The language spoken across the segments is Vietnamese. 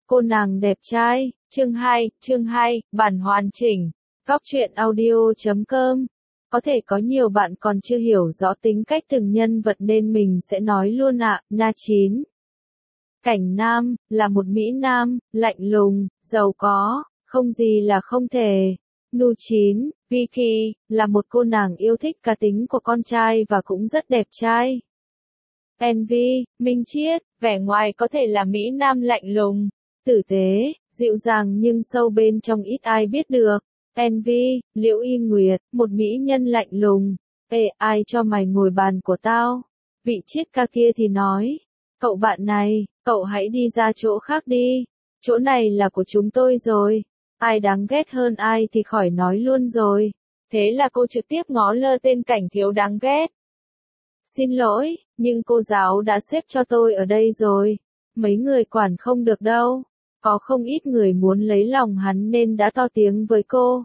Cô nàng đẹp trai, chương 2, bản hoàn chỉnh, góc truyện audio.com. Có thể có nhiều bạn còn chưa hiểu rõ tính cách từng nhân vật nên mình sẽ nói luôn ạ. Na 9. Cảnh Nam, là một Mỹ Nam, lạnh lùng, giàu có, không gì là không thể. Nu 9, Vicky, là một cô nàng yêu thích cá tính của con trai và cũng rất đẹp trai. Envy, Minh Chiết, vẻ ngoài có thể là Mỹ Nam lạnh lùng, tử tế, dịu dàng nhưng sâu bên trong ít ai biết được. Envy, Liễu Y Nguyệt, một mỹ nhân lạnh lùng. Ê, ai cho mày ngồi bàn của tao? Vị triết ca kia thì nói. Cậu bạn này, cậu hãy đi ra chỗ khác đi. Chỗ này là của chúng tôi rồi. Ai đáng ghét hơn ai thì khỏi nói luôn rồi. Thế là cô trực tiếp ngó lơ tên Cảnh Thiếu đáng ghét. Xin lỗi, nhưng cô giáo đã xếp cho tôi ở đây rồi. Mấy người quản không được đâu. Có không ít người muốn lấy lòng hắn nên đã to tiếng với cô.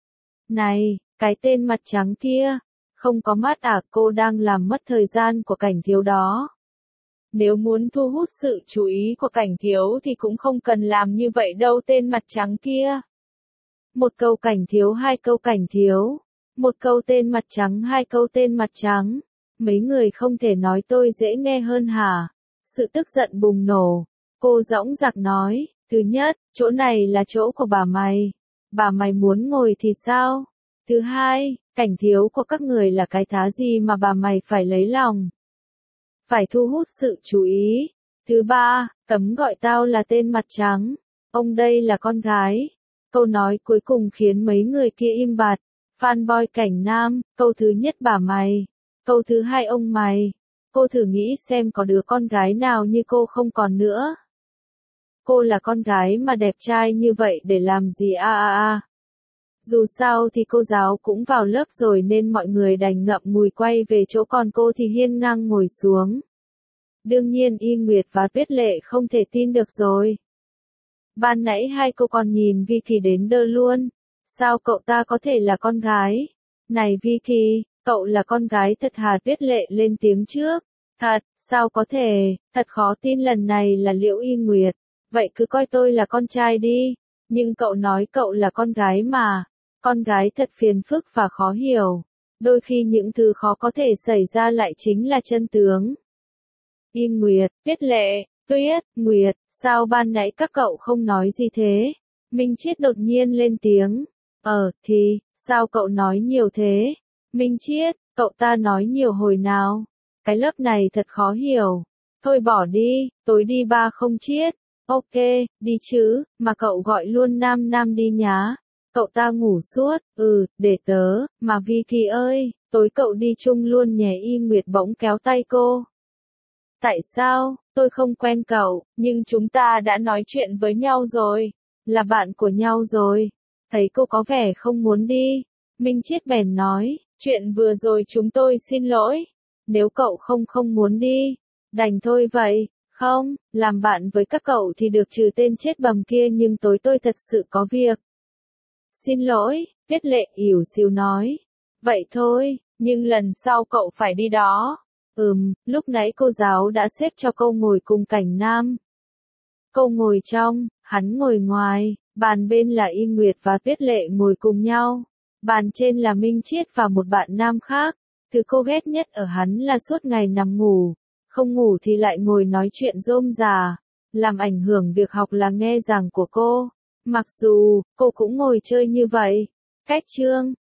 Này, cái tên mặt trắng kia, không có mắt à, cô đang làm mất thời gian của Cảnh Thiếu đó. Nếu muốn thu hút sự chú ý của Cảnh Thiếu thì cũng không cần làm như vậy đâu tên mặt trắng kia. Một câu Cảnh Thiếu, hai câu Cảnh Thiếu. Một câu tên mặt trắng, hai câu tên mặt trắng. Mấy người không thể nói tôi dễ nghe hơn hả? Sự tức giận bùng nổ. Cô dõng dạc nói, thứ nhất, chỗ này là chỗ của bà mày. Bà mày muốn ngồi thì sao? Thứ hai, Cảnh Thiếu của các người là cái thá gì mà bà mày phải lấy lòng? Phải thu hút sự chú ý. Thứ ba, cấm gọi tao là tên mặt trắng. Ông đây là con gái. Câu nói cuối cùng khiến mấy người kia im bặt. Fanboy Cảnh Nam, câu thứ nhất bà mày. Câu thứ hai ông mày. Cô thử nghĩ xem có đứa con gái nào như cô không còn nữa. Cô là con gái mà đẹp trai như vậy để làm gì Dù sao thì cô giáo cũng vào lớp rồi nên mọi người đành ngậm ngùi quay về chỗ còn cô thì hiên ngang ngồi xuống. Đương nhiên Y Nguyệt và Tuyết Lệ không thể tin được rồi. Ban nãy hai cô còn nhìn Vicky đến đơ luôn. Sao cậu ta có thể là con gái? Này Vicky, cậu là con gái thật hả? Tuyết Lệ lên tiếng trước. Thật, sao có thể, thật khó tin lần này là Liễu Y Nguyệt. Vậy cứ coi tôi là con trai đi. Nhưng cậu nói cậu là con gái mà. Con gái thật phiền phức và khó hiểu. Đôi khi những thứ khó có thể xảy ra lại chính là chân tướng. Y Nguyệt, Tuyết Lệ, Tuyết, Nguyệt, sao ban nãy các cậu không nói gì thế? Minh Chiết đột nhiên lên tiếng. Thì, sao cậu nói nhiều thế? Minh Chiết, cậu ta nói nhiều hồi nào? Cái lớp này thật khó hiểu. Thôi bỏ đi, tối đi ba không Chiết. Ok, đi chứ, mà cậu gọi luôn Nam Nam đi nhá. Cậu ta ngủ suốt, để tớ, mà Vicky ơi, tối cậu đi chung luôn nhé. Y Nguyệt bỗng kéo tay cô. Tại sao, tôi không quen cậu, nhưng chúng ta đã nói chuyện với nhau rồi, là bạn của nhau rồi. Thấy cô có vẻ không muốn đi. Minh Chiết bèn nói, chuyện vừa rồi chúng tôi xin lỗi. Nếu cậu không muốn đi, đành thôi vậy. Không, làm bạn với các cậu thì được trừ tên chết bầm kia nhưng tối tôi thật sự có việc. Xin lỗi, Tuyết Lệ ỉu xìu nói. Vậy thôi, nhưng lần sau cậu phải đi đó. Lúc nãy cô giáo đã xếp cho cô ngồi cùng Cảnh Nam. Cô ngồi trong, hắn ngồi ngoài, bàn bên là Y Nguyệt và Tuyết Lệ ngồi cùng nhau. Bàn trên là Minh Chiết và một bạn nam khác. Thứ cô ghét nhất ở hắn là suốt ngày nằm ngủ. Không ngủ thì lại ngồi nói chuyện rôm rà, làm ảnh hưởng việc học là nghe giảng của cô. Mặc dù, cô cũng ngồi chơi như vậy. Cách chương,